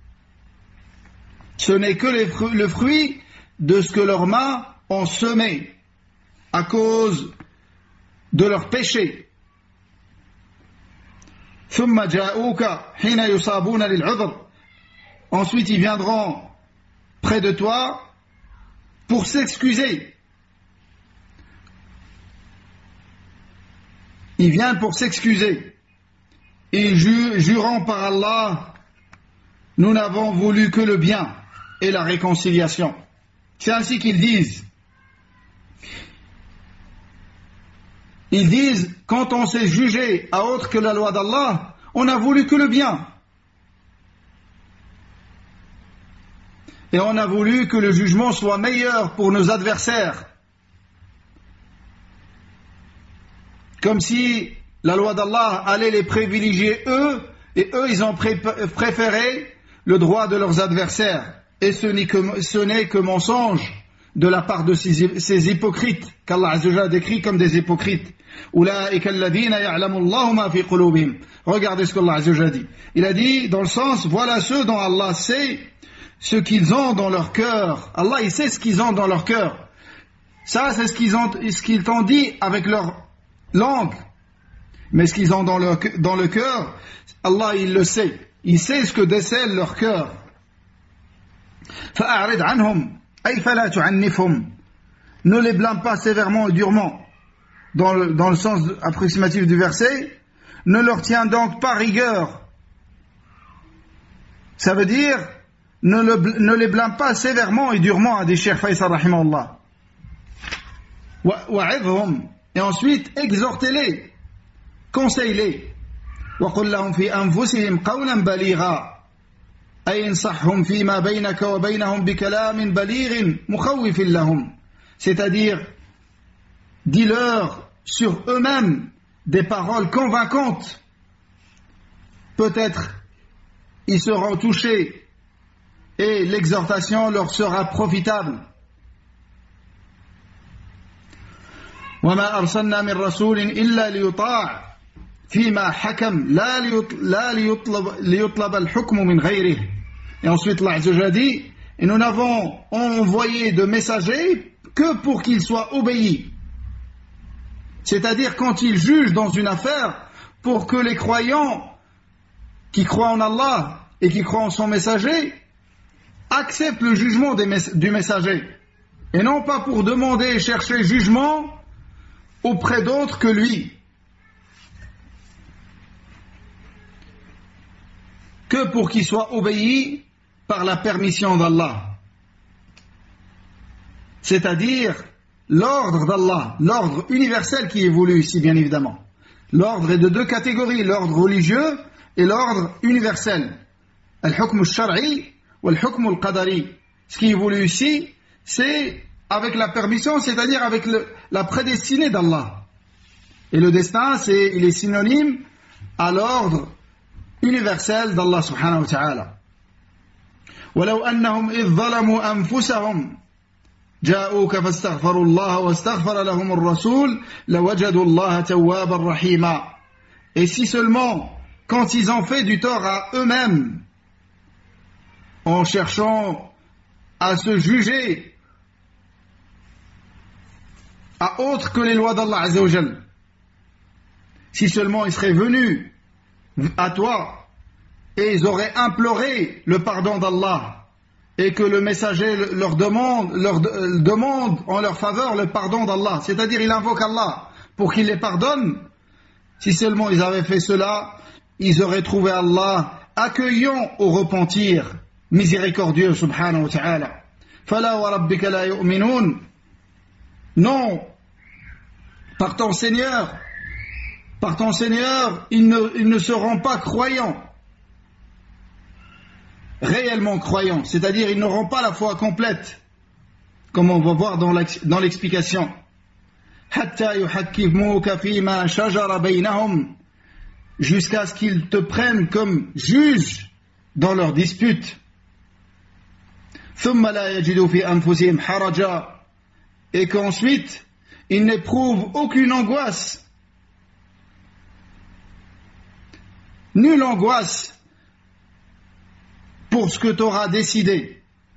Ce n'est que le fruit de ce que leurs mains ont semé à cause de leurs péchés. ثُمَّ جَاءُوكَ حِينَ يُصَابُونَ لِلْعُذْرِ. Ensuite ils viendront près de toi pour s'excuser. Ils viennent pour s'excuser. Ils jurant par Allah: nous n'avons voulu que le bien et la réconciliation. C'est ainsi qu'ils disent. Ils disent, quand on s'est jugé à autre que la loi d'Allah, on n'a voulu que le bien. Et on a voulu que le jugement soit meilleur pour nos adversaires. Comme si la loi d'Allah allait les privilégier eux, et eux ils ont préféré le droit de leurs adversaires. Et ce n'est que mensonge de la part de ces hypocrites qu'Allah Azza wa Jalla décrit comme des hypocrites. Ulaika alladhina ya'lamu Allahu ma fi qulubihim. Regardez ce qu'Allah Azza wa Jalla dit. Il a dit dans le sens, voilà ceux dont Allah sait ce qu'ils ont dans leur cœur. Allah, il sait ce qu'ils ont dans leur cœur. Ça, c'est ce qu'ils t'ont dit avec leur langue. Mais ce qu'ils ont dans le cœur, Allah, il le sait. Il sait ce que décèle leur cœur. فَأَعْرِضْ عَنْهُمْ أَيْ فَلَا تُعَنِّفْهُمْ. Ne les blâme pas sévèrement et durement. Dans le sens approximatif du verset, ne leur tiens donc pas rigueur. Ça veut dire, ne les blâme pas sévèrement et durement, a dit Cheikh Faisal rahimahullah. وَعِظْهُمْ. Et ensuite, exhortez-les, conseille-les. وَقُلْ لَهُمْ فِي أَنفُسِهِمْ قَوْلًا بَلِيغًا. أي انصحهم فيما بينك وبينهم بكلام بليغ مخوف لهم. C'est-à-dire, dis-leur sur eux-mêmes des paroles convaincantes. Peut-être ils seront touchés et l'exhortation leur sera profitable. وما أرسلنا من رسول إلا ليطاع فيما حكم لا ليطلب الحكم من غيره. Et ensuite Allah Azza wa Jalla dit, et nous n'avons envoyé de messagers que pour qu'ils soient obéis. C'est-à-dire quand ils jugent dans une affaire, pour que les croyants qui croient en Allah et qui croient en son messager acceptent le jugement du messager, et non pas pour demander et chercher jugement auprès d'autres que lui, que pour qu'il soit obéi par la permission d'Allah. C'est-à-dire l'ordre d'Allah, l'ordre universel qui est voulu ici, bien évidemment. L'ordre est de deux catégories, l'ordre religieux et l'ordre universel. Al-hukm al-shar'i ou al-hukm al-qadari. Ce qui est voulu ici, c'est avec la permission, c'est-à-dire avec la prédestinée d'Allah. Et le destin, il est synonyme à l'ordre universel d'Allah subhanahu wa ta'ala. وَلَوْ أَنَّهُمْ إِذْ ظَلَمُوا أَنفُسَهُمْ جاءوك فاستغفروا الله واستغفر لهم الرسول لوجدوا الله توابا رحيما. Et si seulement quand ils ont fait du tort à eux-mêmes en cherchant à se juger à autre que les lois d'Allah Azza wa Jal, si seulement ils seraient venus à toi et ils auraient imploré le pardon d'Allah et que le messager leur demande en leur faveur le pardon d'Allah, c'est-à-dire il invoque Allah pour qu'il les pardonne, si seulement ils avaient fait cela, ils auraient trouvé Allah accueillant au repentir, miséricordieux subhanahu wa ta'ala. Fala wa rabbika la yu'minun. Non, par ton Seigneur, ils ne seront pas croyants, réellement croyants, c'est-à-dire ils n'auront pas la foi complète, comme on va voir dans l'explication. Hatta yuhakkimuka fima shajara baynahum, jusqu'à ce qu'ils te prennent comme juge dans leurs disputes. Thumma la yajidu fi anfusihim haraja, et qu'ensuite ils n'éprouvent aucune angoisse, nulle angoisse pour ce que tu auras décidé.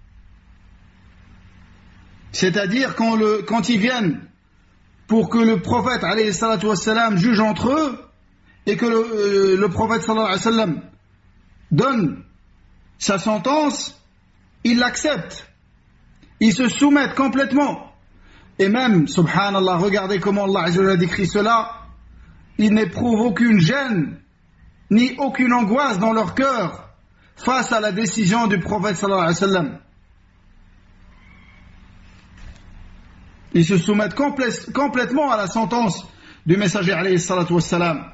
C'est-à-dire quand ils viennent pour que le prophète alayhi salatu wassalam juge entre eux et que le prophète sallallahu alayhi wa sallam donne sa sentence, ils l'acceptent, ils se soumettent complètement. Et même, subhanallah, regardez comment Allah Azza wa Jalla décrit cela, ils n'éprouvent aucune gêne ni aucune angoisse dans leur cœur face à la décision du prophète sallallahu alayhi wa sallam. Ils se soumettent complètement à la sentence du messager alayhi salatu wa sallam.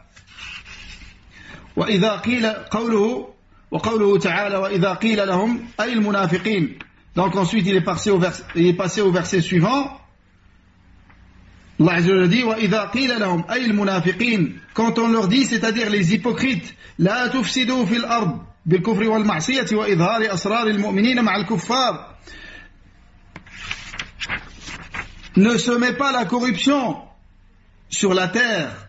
وإذا قيل قوله وقوله تعالى وإذا قيل لهم أي المنافقين. Donc ensuite il est passé au verset suivant. Allah Azza wa Jalla dit وإذا قيل لهم أي المنافقين, quand on leur dit, c'est-à-dire les hypocrites, لا تفسدوا في الأرض بالكفر والمعصية وإظهار أسرار المؤمنين مع الكفار. Ne semez pas la corruption sur la terre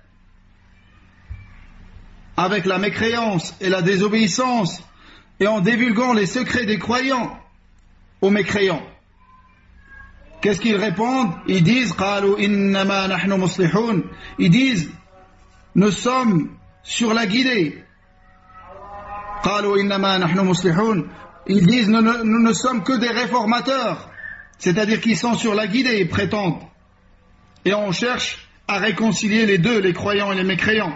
avec la mécréance et la désobéissance et en divulguant les secrets des croyants aux mécréants. Qu'est-ce qu'ils répondent? Ils disent قالوا إنما نحن مصلحون. Ils disent nous sommes sur la guidée. قالوا إنما نحن مصلحون. Ils disent nous ne sommes que des réformateurs, c'est-à-dire qu'ils sont sur la guidée, ils prétendent. Et on cherche à réconcilier les deux, les croyants et les mécréants.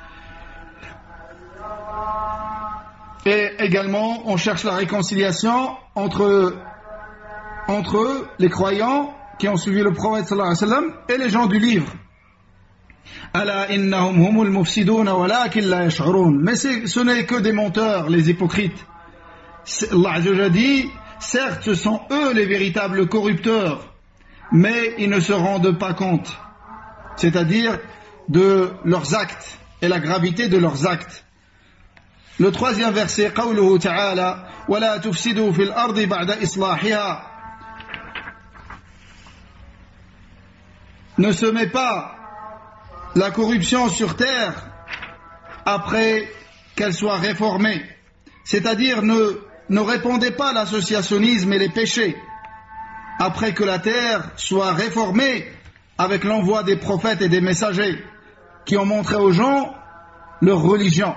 Et également, on cherche la réconciliation entre eux, les croyants qui ont suivi le prophète sallallahu alayhi wa sallam, et les gens du livre. Ala innahum humul mufsidun walakin la yash'urun. Mais ce n'est que des menteurs, les hypocrites. Allah Azza wa Jalla dit, certes ce sont eux les véritables corrupteurs, mais ils ne se rendent pas compte, c'est-à-dire de leurs actes et la gravité de leurs actes. Le troisième verset, قوله تعالى ولا تفسدوا في الأرض بعد إصلاحها. Ne semez pas la corruption sur terre après qu'elle soit réformée, c'est-à-dire ne répandez pas l'associationnisme et les péchés après que la terre soit réformée avec l'envoi des prophètes et des messagers qui ont montré aux gens leur religion.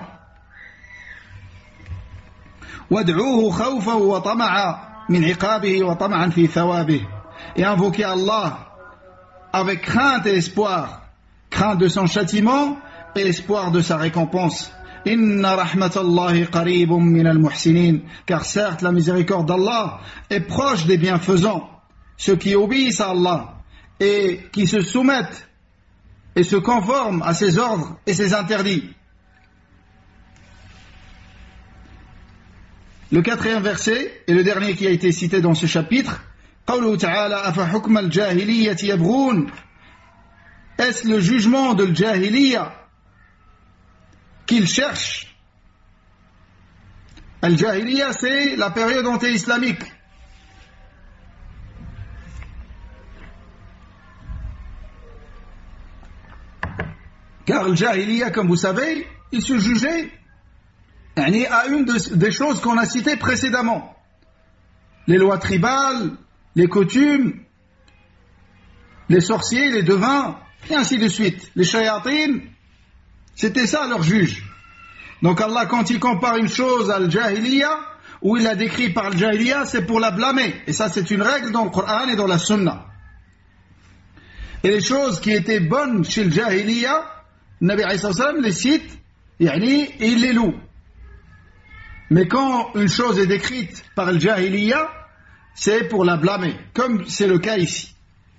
وَادْعُوهُ خَوْفًا وَطَمَعًا مِنْ عِقَابِهِ وَطَمَعًا فِي ثَوَابِهِ. Et invoquez Allah avec crainte et espoir, crainte de son châtiment et espoir de sa récompense. Inna rahmatallahi qaribun minal muhsinin. Car certes la miséricorde d'Allah est proche des bienfaisants, ceux qui obéissent à Allah et qui se soumettent et se conforment à ses ordres et ses interdits. Le quatrième verset et le dernier qui a été cité dans ce chapitre, قوله تعالى أفحكم الجاهلية يبغون. Est-ce le jugement de l'Jahiliya qu'ils cherchent? Al-Jahiliya, c'est la période anté-islamique. Car le Jahiliya, comme vous savez, il se jugeait à une des choses qu'on a citées précédemment. Les lois tribales, les coutumes, les sorciers, les devins, et ainsi de suite. Les shayatin, c'était ça leur juge. Donc Allah, quand il compare une chose à l'Jahiliya, ou il la décrit par l'Jahiliya, c'est pour la blâmer. Et ça, c'est une règle dans le Coran et dans la Sunna. Et les choses qui étaient bonnes chez le Jahiliya, Nabi Aïssa Sallam les cite, et il les loue. Mais quand une chose est décrite par le Jahiliya, c'est pour la blâmer, comme c'est le cas ici.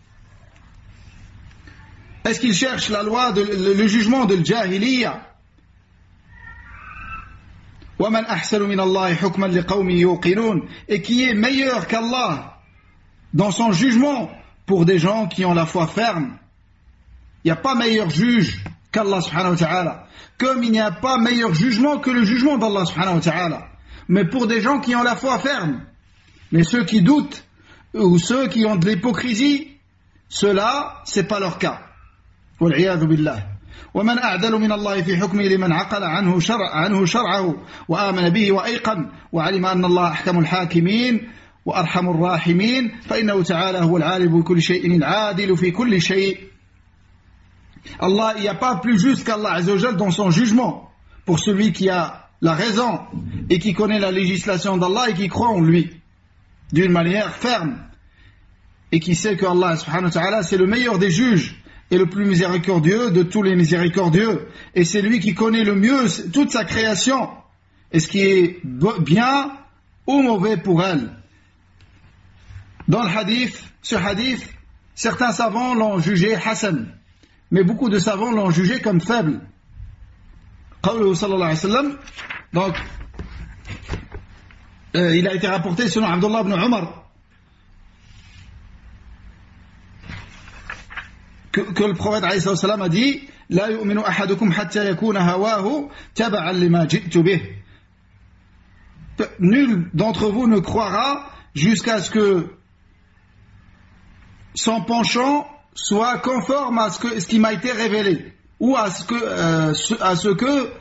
Est-ce qu'il cherche la loi, le jugement de l'Jahiliya? وَمَنْ أَحْسَنُ مِنَ اللَّهِ حُكْمًا لِقَوْمٍ يُوقِنُونَ. Et qui est meilleur qu'Allah dans son jugement pour des gens qui ont la foi ferme. Il n'y a pas meilleur juge qu'Allah subhanahu wa ta'ala. Comme il n'y a pas meilleur jugement que le jugement d'Allah subhanahu wa ta'ala. Mais pour des gens qui ont la foi ferme. Mais ceux qui doutent ou ceux qui ont de l'hypocrisie, ceux-là, c'est pas leur cas. والعياذ بالله. ومن أعدل من الله في حكمه لمن عقل عنه شرعه وآمن به وأيقن وعلم أن الله أحكم الحاكمين وأرحم الراحمين فإنه تعالى هو العالم بكل شيء العادل في كل شيء. Allah, il n'y a pas plus juste qu'Allah Azza wa Jal dans son jugement pour celui qui a la raison et qui connaît la législation d'Allah et qui croit en lui d'une manière ferme et qui sait que Allah subhanahu wa ta'ala c'est le meilleur des juges et le plus miséricordieux de tous les miséricordieux, et c'est lui qui connaît le mieux toute sa création et ce qui est bien ou mauvais pour elle. Dans le hadith, ce hadith, certains savants l'ont jugé hasan, mais beaucoup de savants l'ont jugé comme faible. Qawluhu sallallahu alayhi wa sallam, donc il a été rapporté selon Abdullah ibn Umar que le prophète alayhi salam a dit la yu'minu ahadukum hatta yakuna hawahu tab'an lima ji'tu bih. Nul d'entre vous ne croira jusqu'à ce que son penchant soit conforme à ce qui m'a été révélé ou à ce que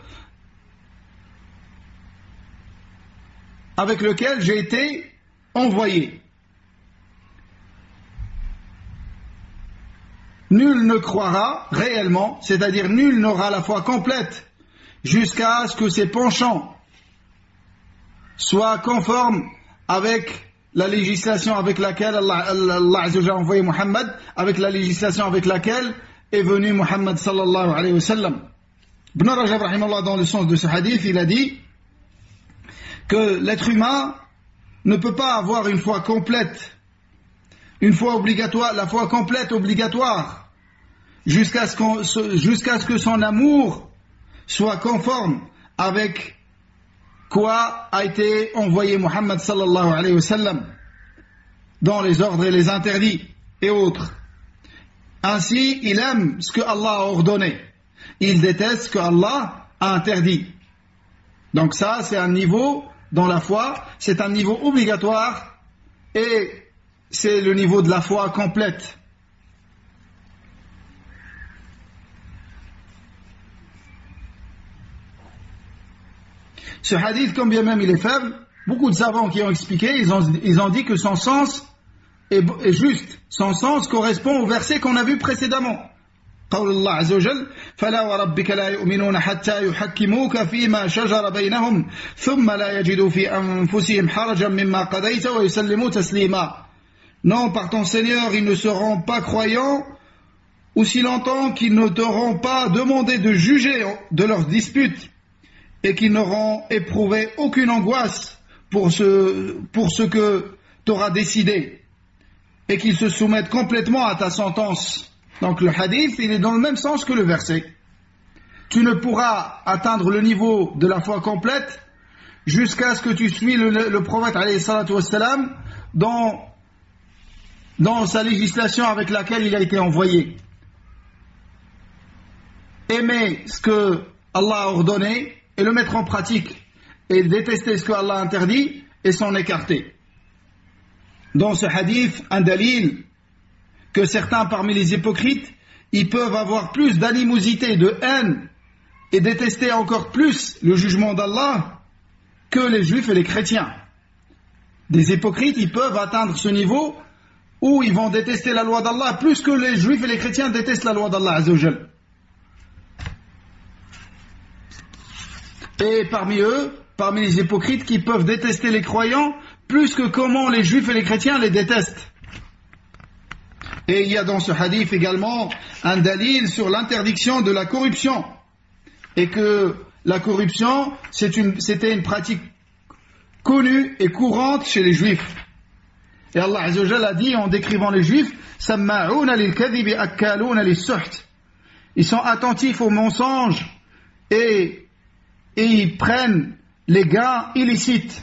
avec lequel j'ai été envoyé. Nul ne croira réellement, c'est-à-dire nul n'aura la foi complète jusqu'à ce que ses penchants soient conformes avec la législation avec laquelle Allah Azza wa Jalla a envoyé Muhammad, avec la législation avec laquelle est venu Muhammad sallallahu alayhi wa sallam. Ibn Rajab rahimahullah, dans le sens de ce hadith, il a dit que l'être humain ne peut pas avoir une foi complète, une foi obligatoire, la foi complète obligatoire, jusqu'à ce que son amour soit conforme avec quoi a été envoyé Muhammad sallallahu alayhi wa sallam, dans les ordres et les interdits et autres. Ainsi, il aime ce que Allah a ordonné. Il déteste ce que Allah a interdit. Donc ça, c'est un niveau dans la foi, c'est un niveau obligatoire et c'est le niveau de la foi complète. Ce hadith, comme bien même il est faible, beaucoup de savants qui ont expliqué, ils ont dit que son sens est juste. Son sens correspond au verset qu'on a vu précédemment. قول الله عز وجل فلا وربك لا يؤمنون حتى يحكموك فيما شجر بينهم ثم لا يجدوا في أنفسهم حرجا مما قضيت ويسلموا تسليما. Non, par ton Seigneur, ils ne seront pas croyants aussi longtemps qu'ils ne t'auront pas demandé de juger de leurs disputes et qu'ils n'auront éprouvé aucune angoisse pour ce que tu auras décidé et qu'ils se soumettent complètement à ta sentence. Donc le hadith, il est dans le même sens que le verset. Tu ne pourras atteindre le niveau de la foi complète jusqu'à ce que tu suis le prophète alayhi salatu wassalam dans sa législation avec laquelle il a été envoyé. Aimer ce que Allah a ordonné et le mettre en pratique, et détester ce que Allah a interdit et s'en écarter. Dans ce hadith, un dalil que certains parmi les hypocrites, ils peuvent avoir plus d'animosité, de haine et détester encore plus le jugement d'Allah que les juifs et les chrétiens. Des hypocrites, ils peuvent atteindre ce niveau où ils vont détester la loi d'Allah plus que les juifs et les chrétiens détestent la loi d'Allah Azza wa Jal. Et parmi eux, parmi les hypocrites qui peuvent détester les croyants plus que comment les juifs et les chrétiens les détestent. Et il y a dans ce hadith également un dalil sur l'interdiction de la corruption. Et que la corruption, c'était une pratique connue et courante chez les juifs. Et Allah Azza wa Jalla a dit en décrivant les juifs, Samma'una lil kadhibi akkaluna lis suht. Ils sont attentifs aux mensonges et ils prennent les gains illicites.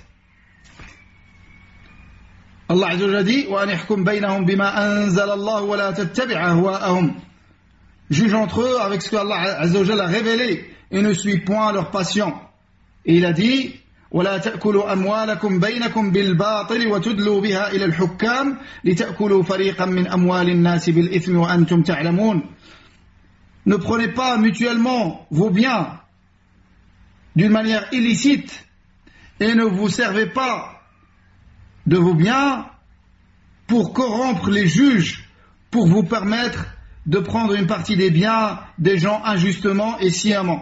Allah Azza wa Jalla dit wa anihkum bainahum bima anzala Allah wa la tattabi' ahwa'ahum. Juge entre eux avec ce que Allah Azza wa Jalla a révélé et ne suit point leurs passions. Et il a dit ولا تأكلوا أموالكم بينكم بالباطل وتدلوا بها إلى الحكام لتأكلوا فريقا من أموال الناس بالإثم وأنتم تعلمون. Ne prenez pas mutuellement vos biens d'une manière illicite et ne vous servez pas de vos biens pour corrompre les juges, pour vous permettre de prendre une partie des biens des gens injustement et sciemment.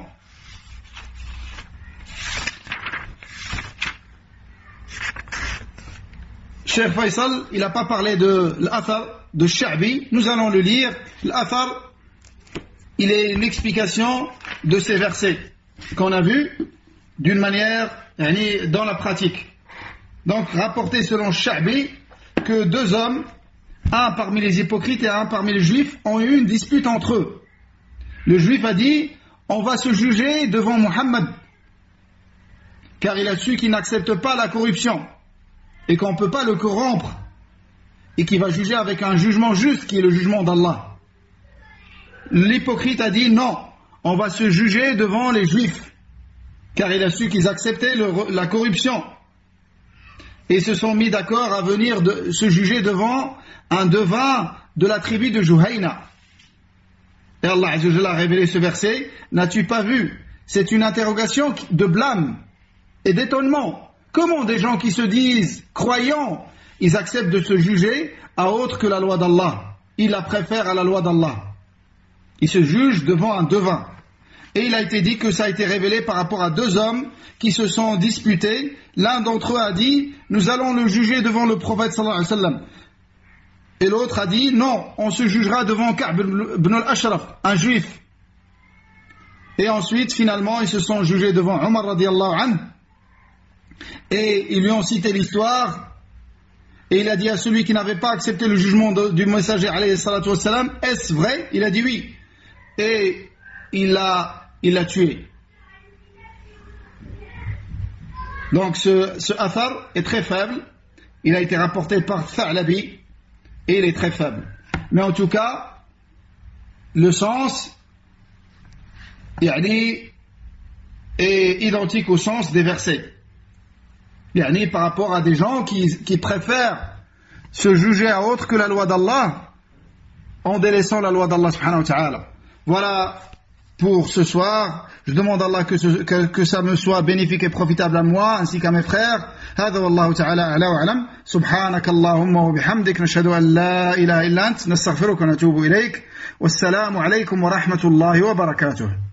Cheikh Faisal, il n'a pas parlé de l'Athar de Sha'bi, nous allons le lire. L'Athar, il est une explication de ces versets qu'on a vus d'une manière dans la pratique. Donc rapporté selon Sha'bi que deux hommes, un parmi les hypocrites et un parmi les juifs, ont eu une dispute entre eux. Le juif a dit, on va se juger devant Muhammad, car il a su qu'il n'accepte pas la corruption et qu'on ne peut pas le corrompre et qu'il va juger avec un jugement juste qui est le jugement d'Allah. L'hypocrite a dit non, on va se juger devant les juifs car il a su qu'ils acceptaient la corruption et se sont mis d'accord à venir se juger devant un devin de la tribu de Juhayna. Et Allah Azza wa Jalla a révélé ce verset, n'as-tu pas vu? C'est une interrogation de blâme et d'étonnement. Comment des gens qui se disent croyants, ils acceptent de se juger à autre que la loi d'Allah? Ils la préfèrent à la loi d'Allah. Ils se jugent devant un devin. Et il a été dit que ça a été révélé par rapport à deux hommes qui se sont disputés. L'un d'entre eux a dit, nous allons le juger devant le prophète sallallahu alayhi wa sallam. Et l'autre a dit, non, on se jugera devant Ka'b ibn al-Ashraf, un juif. Et ensuite, finalement, ils se sont jugés devant Omar radiallahu anhu. Et ils lui ont cité l'histoire et il a dit à celui qui n'avait pas accepté le jugement du messager alayhi salatu wassalam, est-ce vrai? Il a dit oui et il l'a tué. Donc ce athar est très faible. Il a été rapporté par Tha'labi et il est très faible. Mais en tout cas, le sens est identique au sens des versets. Par rapport à des gens qui préfèrent se juger à autre que la loi d'Allah en délaissant la loi d'Allah subhanahu wa ta'ala. Voilà pour ce soir. Je demande à Allah que ça me soit bénéfique et profitable à moi ainsi qu'à mes frères. هذا والله تعالى أعلى وأعلم. سبحانك اللهم وبحمدك نشهد أن لا إله إلا أنت نستغفرك ونتوب إليك. والسلام عليكم ورحمة الله وبركاته.